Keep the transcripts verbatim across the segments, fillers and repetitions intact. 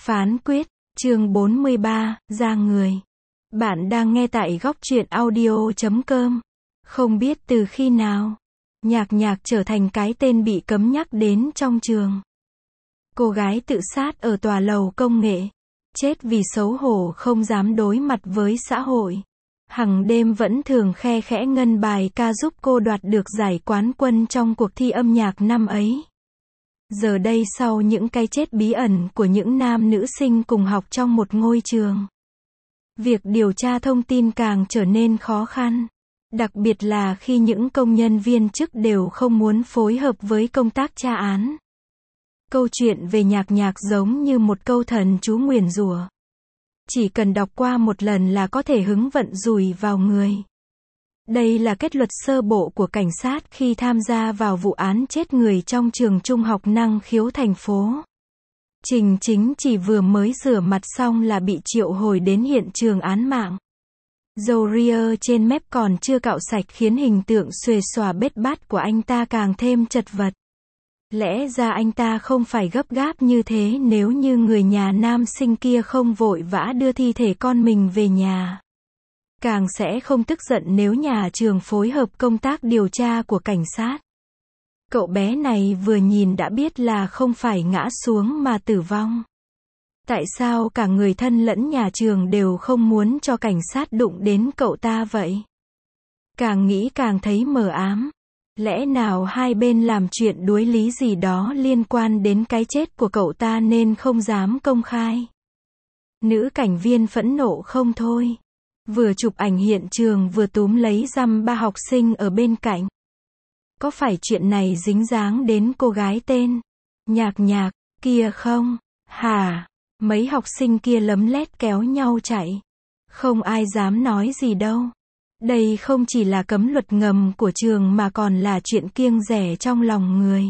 Phán quyết, chương bốn mươi ba, ra người. Bạn đang nghe tại góc truyện audio chấm com. Không biết từ khi nào, Nhạc Nhạc trở thành cái tên bị cấm nhắc đến trong trường. Cô gái tự sát ở tòa lầu công nghệ, chết vì xấu hổ không dám đối mặt với xã hội. Hằng đêm vẫn thường khe khẽ ngân bài ca giúp cô đoạt được giải quán quân trong cuộc thi âm nhạc năm ấy. Giờ đây sau những cái chết bí ẩn của những nam nữ sinh cùng học trong một ngôi trường, việc điều tra thông tin càng trở nên khó khăn. Đặc biệt là khi những công nhân viên chức đều không muốn phối hợp với công tác tra án. Câu chuyện về Nhạc Nhạc giống như một câu thần chú nguyền rủa. Chỉ cần đọc qua một lần là có thể hứng vận rủi vào người. Đây là kết luận sơ bộ của cảnh sát khi tham gia vào vụ án chết người trong trường trung học năng khiếu thành phố. Trình Chính chỉ vừa mới rửa mặt xong là bị triệu hồi đến hiện trường án mạng. Dầu ria trên mép còn chưa cạo sạch khiến hình tượng xuề xòa bết bát của anh ta càng thêm chật vật. Lẽ ra anh ta không phải gấp gáp như thế nếu như người nhà nam sinh kia không vội vã đưa thi thể con mình về nhà. Càng sẽ không tức giận nếu nhà trường phối hợp công tác điều tra của cảnh sát. Cậu bé này vừa nhìn đã biết là không phải ngã xuống mà tử vong. Tại sao cả người thân lẫn nhà trường đều không muốn cho cảnh sát đụng đến cậu ta vậy? Càng nghĩ càng thấy mờ ám. Lẽ nào hai bên làm chuyện đuối lý gì đó liên quan đến cái chết của cậu ta nên không dám công khai? Nữ cảnh viên phẫn nộ không thôi. Vừa chụp ảnh hiện trường vừa túm lấy dăm ba học sinh ở bên cạnh. Có phải chuyện này dính dáng đến cô gái tên Nhạc Nhạc kia không? Hả? Mấy học sinh kia lấm lét kéo nhau chạy. Không ai dám nói gì đâu. Đây không chỉ là cấm luật ngầm của trường mà còn là chuyện kiêng dè trong lòng người.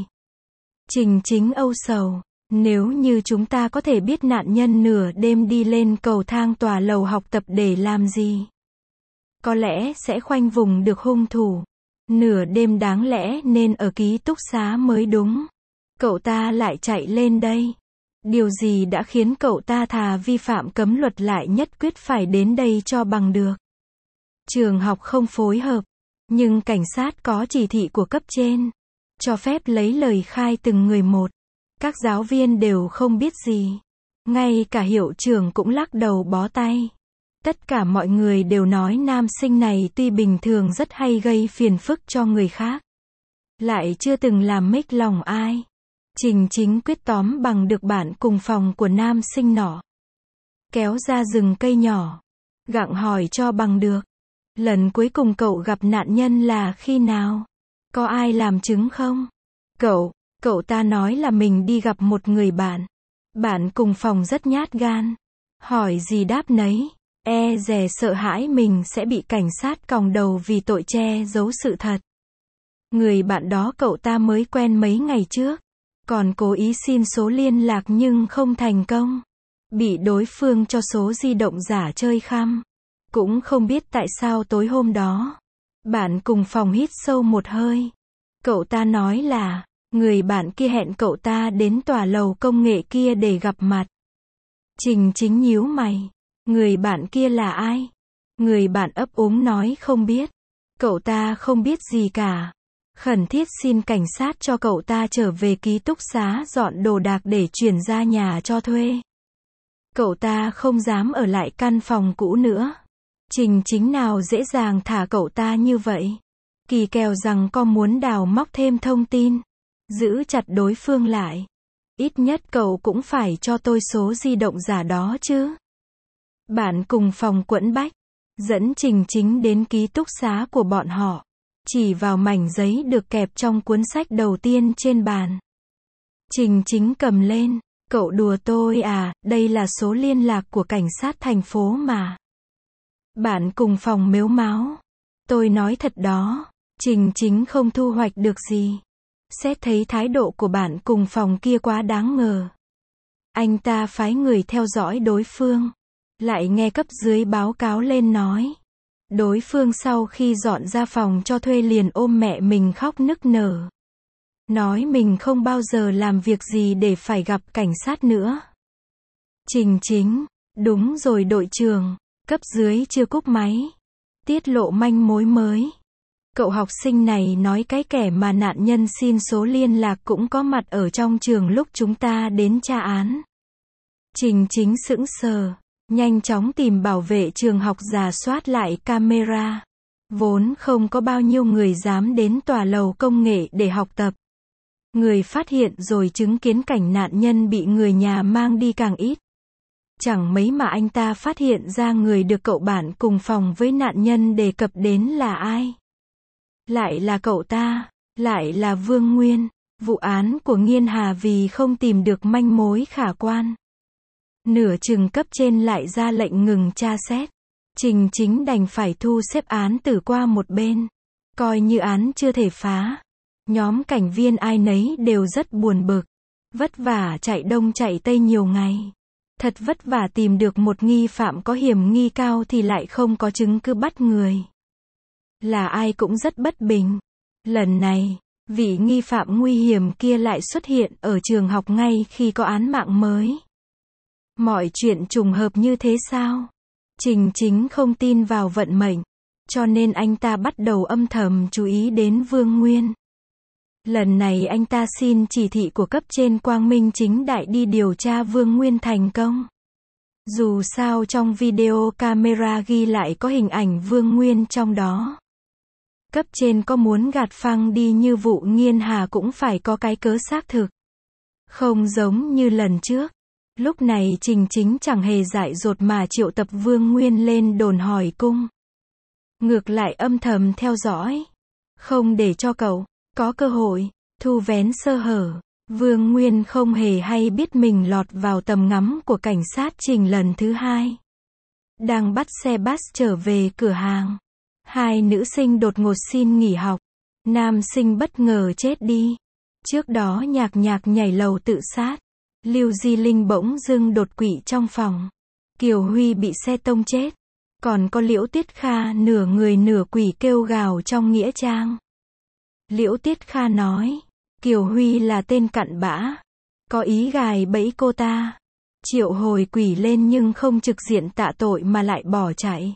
Trình Chính âu sầu. Nếu như chúng ta có thể biết nạn nhân nửa đêm đi lên cầu thang tòa lầu học tập để làm gì, có lẽ sẽ khoanh vùng được hung thủ. Nửa đêm đáng lẽ nên ở ký túc xá mới đúng. Cậu ta lại chạy lên đây. Điều gì đã khiến cậu ta thà vi phạm cấm luật lại nhất quyết phải đến đây cho bằng được? Trường học không phối hợp, nhưng cảnh sát có chỉ thị của cấp trên, cho phép lấy lời khai từng người một. Các giáo viên đều không biết gì. Ngay cả hiệu trưởng cũng lắc đầu bó tay. Tất cả mọi người đều nói nam sinh này tuy bình thường rất hay gây phiền phức cho người khác, lại chưa từng làm mếch lòng ai. Trình Chính quyết tóm bằng được bạn cùng phòng của nam sinh nọ. Kéo ra rừng cây nhỏ. Gặng hỏi cho bằng được. Lần cuối cùng cậu gặp nạn nhân là khi nào? Có ai làm chứng không? Cậu, cậu ta nói là mình đi gặp một người bạn. Bạn cùng phòng rất nhát gan. Hỏi gì đáp nấy. E dè sợ hãi mình sẽ bị cảnh sát còng đầu vì tội che giấu sự thật. Người bạn đó cậu ta mới quen mấy ngày trước. Còn cố ý xin số liên lạc nhưng không thành công. Bị đối phương cho số di động giả chơi khăm. Cũng không biết tại sao tối hôm đó. Bạn cùng phòng hít sâu một hơi. Cậu ta nói là, người bạn kia hẹn cậu ta đến tòa lầu công nghệ kia để gặp mặt. Trình Chính nhíu mày. Người bạn kia là ai? Người bạn ấp úng nói không biết. Cậu ta không biết gì cả. Khẩn thiết xin cảnh sát cho cậu ta trở về ký túc xá dọn đồ đạc để chuyển ra nhà cho thuê. Cậu ta không dám ở lại căn phòng cũ nữa. Trình Chính nào dễ dàng thả cậu ta như vậy. Kỳ kèo rằng có muốn đào móc thêm thông tin. Giữ chặt đối phương lại. Ít nhất cậu cũng phải cho tôi số di động giả đó chứ. Bạn cùng phòng quẫn bách. Dẫn Trình Chính đến ký túc xá của bọn họ. Chỉ vào mảnh giấy được kẹp trong cuốn sách đầu tiên trên bàn. Trình Chính cầm lên. Cậu đùa tôi à, đây là số liên lạc của cảnh sát thành phố mà. Bạn cùng phòng mếu máo. Tôi nói thật đó. Trình Chính không thu hoạch được gì. Xét thấy thái độ của bạn cùng phòng kia quá đáng ngờ. Anh ta phái người theo dõi đối phương. Lại nghe cấp dưới báo cáo lên nói. Đối phương sau khi dọn ra phòng cho thuê liền ôm mẹ mình khóc nức nở. Nói mình không bao giờ làm việc gì để phải gặp cảnh sát nữa. Trình Chính, đúng rồi đội trưởng, cấp dưới chưa cúp máy. Tiết lộ manh mối mới. Cậu học sinh này nói cái kẻ mà nạn nhân xin số liên lạc cũng có mặt ở trong trường lúc chúng ta đến tra án. Trình Chính sững sờ, nhanh chóng tìm bảo vệ trường học rà soát lại camera. Vốn không có bao nhiêu người dám đến tòa lầu công nghệ để học tập. Người phát hiện rồi chứng kiến cảnh nạn nhân bị người nhà mang đi càng ít. Chẳng mấy mà anh ta phát hiện ra người được cậu bạn cùng phòng với nạn nhân đề cập đến là ai. Lại là cậu ta, lại là Vương Nguyên. Vụ án của Nghiên Hà vì không tìm được manh mối khả quan. Nửa chừng cấp trên lại ra lệnh ngừng tra xét. Trình Chính đành phải thu xếp án tử qua một bên. Coi như án chưa thể phá. Nhóm cảnh viên ai nấy đều rất buồn bực. Vất vả chạy đông chạy tây nhiều ngày. Thật vất vả tìm được một nghi phạm có hiểm nghi cao thì lại không có chứng cứ bắt người. Là ai cũng rất bất bình. Lần này, vị nghi phạm nguy hiểm kia lại xuất hiện ở trường học ngay khi có án mạng mới. Mọi chuyện trùng hợp như thế sao? Trình Chính không tin vào vận mệnh, cho nên anh ta bắt đầu âm thầm chú ý đến Vương Nguyên. Lần này anh ta xin chỉ thị của cấp trên quang minh chính đại đi điều tra Vương Nguyên thành công. Dù sao trong video camera ghi lại có hình ảnh Vương Nguyên trong đó. Cấp trên có muốn gạt phăng đi như vụ Nghiên Hà cũng phải có cái cớ xác thực. Không giống như lần trước. Lúc này Trình Chính chẳng hề dại dột mà triệu tập Vương Nguyên lên đồn hỏi cung. Ngược lại âm thầm theo dõi. Không để cho cậu có cơ hội thu vén sơ hở. Vương Nguyên không hề hay biết mình lọt vào tầm ngắm của cảnh sát Trình lần thứ hai. Đang bắt xe bus trở về cửa hàng. Hai nữ sinh đột ngột xin nghỉ học. Nam sinh bất ngờ chết đi. Trước đó Nhạc Nhạc nhảy lầu tự sát. Lưu Di Linh bỗng dưng đột quỵ trong phòng. Kiều Huy bị xe tông chết. Còn có Liễu Tiết Kha nửa người nửa quỷ kêu gào trong nghĩa trang. Liễu Tiết Kha nói, Kiều Huy là tên cặn bã. Có ý gài bẫy cô ta. Triệu hồi quỷ lên nhưng không trực diện tạ tội mà lại bỏ chạy.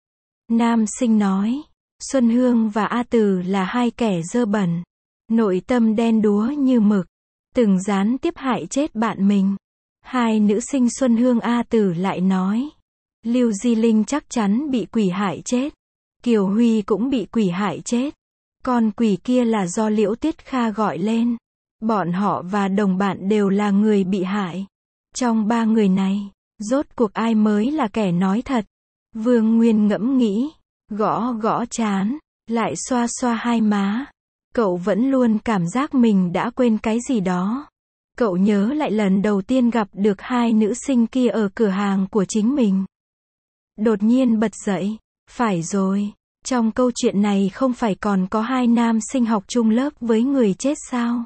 Nam sinh nói, Xuân Hương và A Từ là hai kẻ dơ bẩn. Nội tâm đen đúa như mực. Từng gián tiếp hại chết bạn mình. Hai nữ sinh Xuân Hương A Tử lại nói. Lưu Di Linh chắc chắn bị quỷ hại chết. Kiều Huy cũng bị quỷ hại chết. Con quỷ kia là do Liễu Tiết Kha gọi lên. Bọn họ và đồng bạn đều là người bị hại. Trong ba người này, rốt cuộc ai mới là kẻ nói thật? Vương Nguyên ngẫm nghĩ, gõ gõ trán, lại xoa xoa hai má. Cậu vẫn luôn cảm giác mình đã quên cái gì đó. Cậu nhớ lại lần đầu tiên gặp được hai nữ sinh kia ở cửa hàng của chính mình. Đột nhiên bật dậy. Phải rồi, trong câu chuyện này không phải còn có hai nam sinh học chung lớp với người chết sao?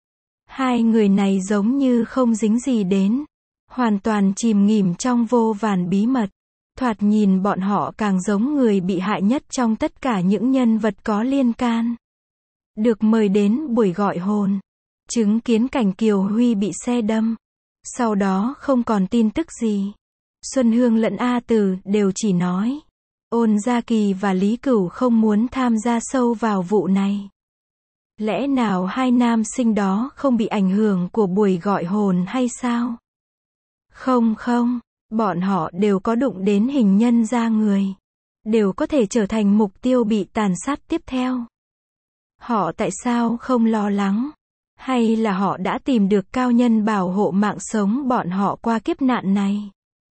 Hai người này giống như không dính gì đến. Hoàn toàn chìm nghỉm trong vô vàn bí mật. Thoạt nhìn bọn họ càng giống người bị hại nhất trong tất cả những nhân vật có liên can. Được mời đến buổi gọi hồn. Chứng kiến cảnh Kiều Huy bị xe đâm. Sau đó không còn tin tức gì. Xuân Hương lẫn A Từ đều chỉ nói. Ôn Gia Kỳ và Lý Cửu không muốn tham gia sâu vào vụ này. Lẽ nào hai nam sinh đó không bị ảnh hưởng của buổi gọi hồn hay sao? Không không, bọn họ đều có đụng đến hình nhân da người. Đều có thể trở thành mục tiêu bị tàn sát tiếp theo. Họ tại sao không lo lắng? Hay là họ đã tìm được cao nhân bảo hộ mạng sống bọn họ qua kiếp nạn này?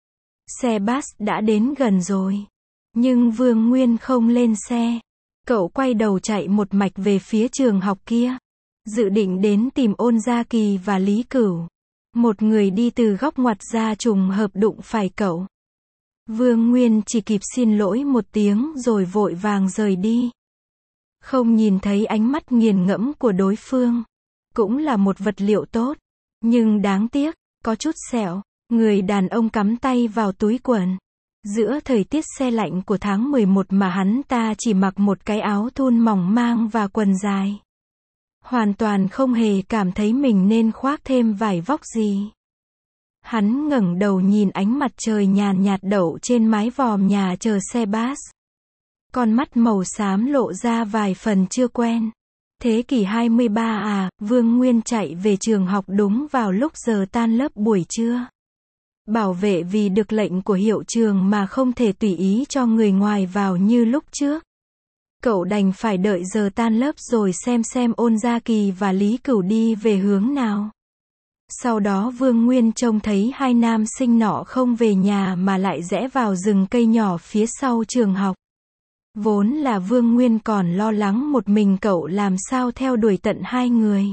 Xe bus đã đến gần rồi. Nhưng Vương Nguyên không lên xe. Cậu quay đầu chạy một mạch về phía trường học kia. Dự định đến tìm Ôn Gia Kỳ và Lý Cửu. Một người đi từ góc ngoặt ra trùng hợp đụng phải cậu. Vương Nguyên chỉ kịp xin lỗi một tiếng rồi vội vàng rời đi. Không nhìn thấy ánh mắt nghiền ngẫm của đối phương. Cũng là một vật liệu tốt. Nhưng đáng tiếc, có chút sẹo. Người đàn ông cắm tay vào túi quần. Giữa thời tiết se lạnh của tháng mười một mà hắn ta chỉ mặc một cái áo thun mỏng mang và quần dài. Hoàn toàn không hề cảm thấy mình nên khoác thêm vải vóc gì. Hắn ngẩng đầu nhìn ánh mặt trời nhàn nhạt đậu trên mái vòm nhà chờ xe bus. Con mắt màu xám lộ ra vài phần chưa quen. Thế kỷ hai mươi ba à, Vương Nguyên chạy về trường học đúng vào lúc giờ tan lớp buổi trưa. Bảo vệ vì được lệnh của hiệu trường mà không thể tùy ý cho người ngoài vào như lúc trước. Cậu đành phải đợi giờ tan lớp rồi xem xem Ôn Gia Kỳ và Lý Cửu đi về hướng nào. Sau đó Vương Nguyên trông thấy hai nam sinh nọ không về nhà mà lại rẽ vào rừng cây nhỏ phía sau trường học. Vốn là Vương Nguyên còn lo lắng một mình cậu làm sao theo đuổi tận hai người.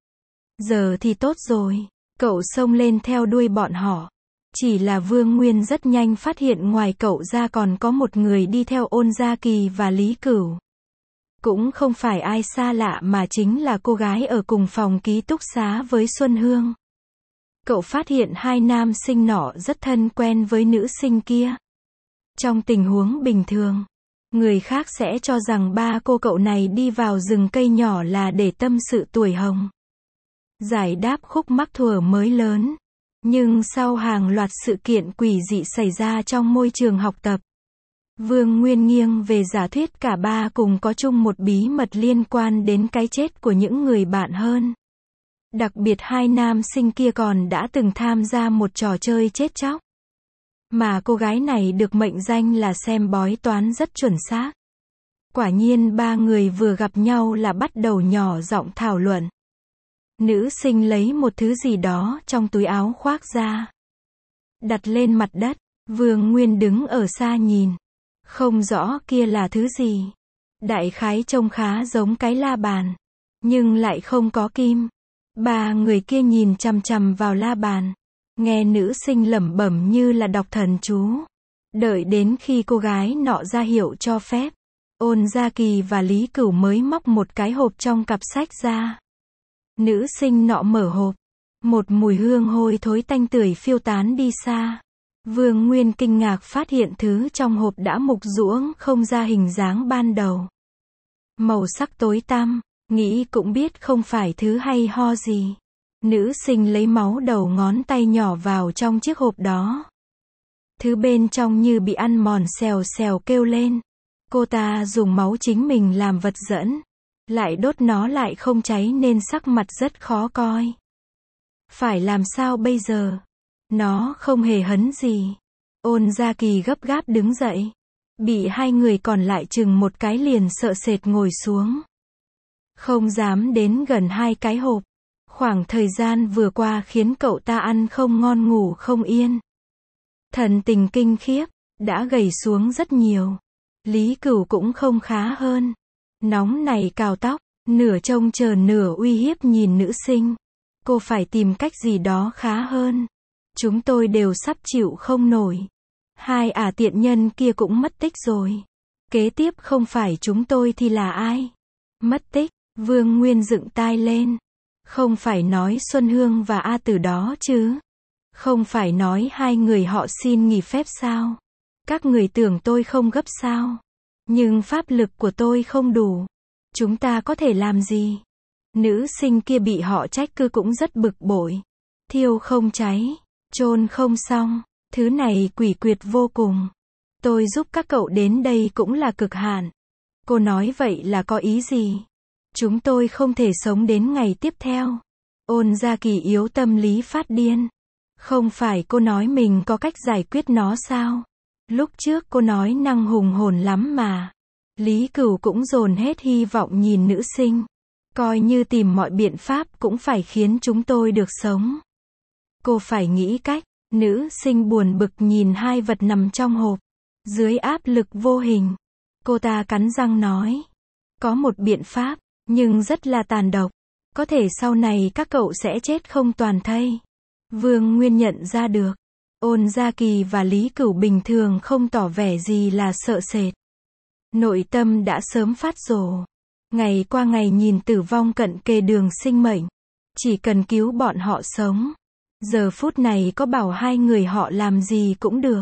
Giờ thì tốt rồi, cậu xông lên theo đuôi bọn họ. Chỉ là Vương Nguyên rất nhanh phát hiện ngoài cậu ra còn có một người đi theo Ôn Gia Kỳ và Lý Cửu. Cũng không phải ai xa lạ mà chính là cô gái ở cùng phòng ký túc xá với Xuân Hương. Cậu phát hiện hai nam sinh nọ rất thân quen với nữ sinh kia. Trong tình huống bình thường, người khác sẽ cho rằng ba cô cậu này đi vào rừng cây nhỏ là để tâm sự tuổi hồng. Giải đáp khúc mắc thuở mới lớn. Nhưng sau hàng loạt sự kiện quỷ dị xảy ra trong môi trường học tập, Vương Nguyên nghiêng về giả thuyết cả ba cùng có chung một bí mật liên quan đến cái chết của những người bạn hơn. Đặc biệt hai nam sinh kia còn đã từng tham gia một trò chơi chết chóc. Mà cô gái này được mệnh danh là xem bói toán rất chuẩn xác. Quả nhiên ba người vừa gặp nhau là bắt đầu nhỏ giọng thảo luận. Nữ sinh lấy một thứ gì đó trong túi áo khoác ra. Đặt lên mặt đất, Vương Nguyên đứng ở xa nhìn. Không rõ kia là thứ gì. Đại khái trông khá giống cái la bàn. Nhưng lại không có kim. Ba người kia nhìn chằm chằm vào la bàn. Nghe nữ sinh lẩm bẩm như là đọc thần chú. Đợi đến khi cô gái nọ ra hiệu cho phép, Ôn Gia Kỳ và Lý Cửu mới móc một cái hộp trong cặp sách ra. Nữ sinh nọ mở hộp. Một mùi hương hôi thối tanh tưởi phiêu tán đi xa. Vương Nguyên kinh ngạc phát hiện thứ trong hộp đã mục ruỗng không ra hình dáng ban đầu. Màu sắc tối tăm, nghĩ cũng biết không phải thứ hay ho gì. Nữ sinh lấy máu đầu ngón tay nhỏ vào trong chiếc hộp đó. Thứ bên trong như bị ăn mòn xèo xèo kêu lên. Cô ta dùng máu chính mình làm vật dẫn. Lại đốt nó lại không cháy nên sắc mặt rất khó coi. Phải làm sao bây giờ? Nó không hề hấn gì. Ôn Gia Kỳ gấp gáp đứng dậy. Bị hai người còn lại chừng một cái liền sợ sệt ngồi xuống. Không dám đến gần hai cái hộp. Khoảng thời gian vừa qua khiến cậu ta ăn không ngon ngủ không yên. Thần tình kinh khiếp, đã gầy xuống rất nhiều. Lý Cửu cũng không khá hơn. Nóng nảy cào tóc, nửa trông chờ nửa uy hiếp nhìn nữ sinh. Cô phải tìm cách gì đó khá hơn. Chúng tôi đều sắp chịu không nổi. Hai ả tiện nhân kia cũng mất tích rồi. Kế tiếp không phải chúng tôi thì là ai? Mất tích, Vương Nguyên dựng tai lên. Không phải nói Xuân Hương và A Tử đó chứ? Không phải nói hai người họ xin nghỉ phép sao? Các người tưởng tôi không gấp sao? Nhưng pháp lực của tôi không đủ. Chúng ta có thể làm gì? Nữ sinh kia bị họ trách cứ cũng rất bực bội. Thiêu không cháy, chôn không xong, thứ này quỷ quyệt vô cùng. Tôi giúp các cậu đến đây cũng là cực hạn. Cô nói vậy là có ý gì? Chúng tôi không thể sống đến ngày tiếp theo. Ôn Gia Kỳ yếu tâm lý phát điên. Không phải cô nói mình có cách giải quyết nó sao? Lúc trước cô nói năng hùng hồn lắm mà. Lý Cửu cũng dồn hết hy vọng nhìn nữ sinh. Coi như tìm mọi biện pháp cũng phải khiến chúng tôi được sống. Cô phải nghĩ cách. Nữ sinh buồn bực nhìn hai vật nằm trong hộp. Dưới áp lực vô hình, cô ta cắn răng nói. Có một biện pháp, nhưng rất là tàn độc. Có thể sau này các cậu sẽ chết không toàn thây. Vương Nguyên nhận ra được. Ôn Gia Kỳ và Lý Cửu bình thường không tỏ vẻ gì là sợ sệt. Nội tâm đã sớm phát rồ. Ngày qua ngày nhìn tử vong cận kề đường sinh mệnh. Chỉ cần cứu bọn họ sống. Giờ phút này có bảo hai người họ làm gì cũng được.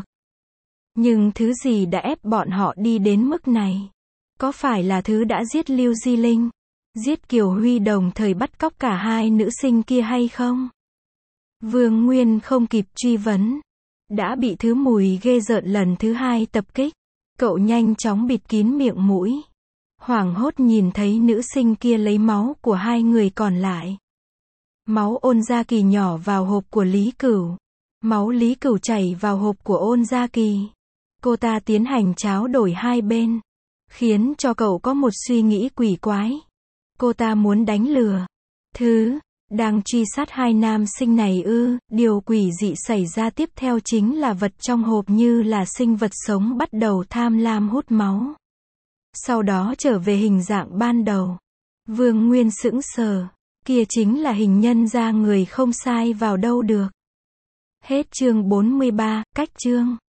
Nhưng thứ gì đã ép bọn họ đi đến mức này? Có phải là thứ đã giết Lưu Di Linh, giết Kiều Huy đồng thời bắt cóc cả hai nữ sinh kia hay không? Vương Nguyên không kịp truy vấn. Đã bị thứ mùi ghê rợn lần thứ hai tập kích. Cậu nhanh chóng bịt kín miệng mũi. Hoảng hốt nhìn thấy nữ sinh kia lấy máu của hai người còn lại. Máu Ôn Gia Kỳ nhỏ vào hộp của Lý Cửu. Máu Lý Cửu chảy vào hộp của Ôn Gia Kỳ. Cô ta tiến hành tráo đổi hai bên. Khiến cho cậu có một suy nghĩ quỷ quái. Cô ta muốn đánh lừa. Thứ, đang truy sát hai nam sinh này ư, điều quỷ dị xảy ra tiếp theo chính là vật trong hộp như là sinh vật sống bắt đầu tham lam hút máu. Sau đó trở về hình dạng ban đầu. Vương Nguyên sững sờ. Kia chính là hình nhân da người không sai vào đâu được. Hết chương bốn mươi ba, cách chương.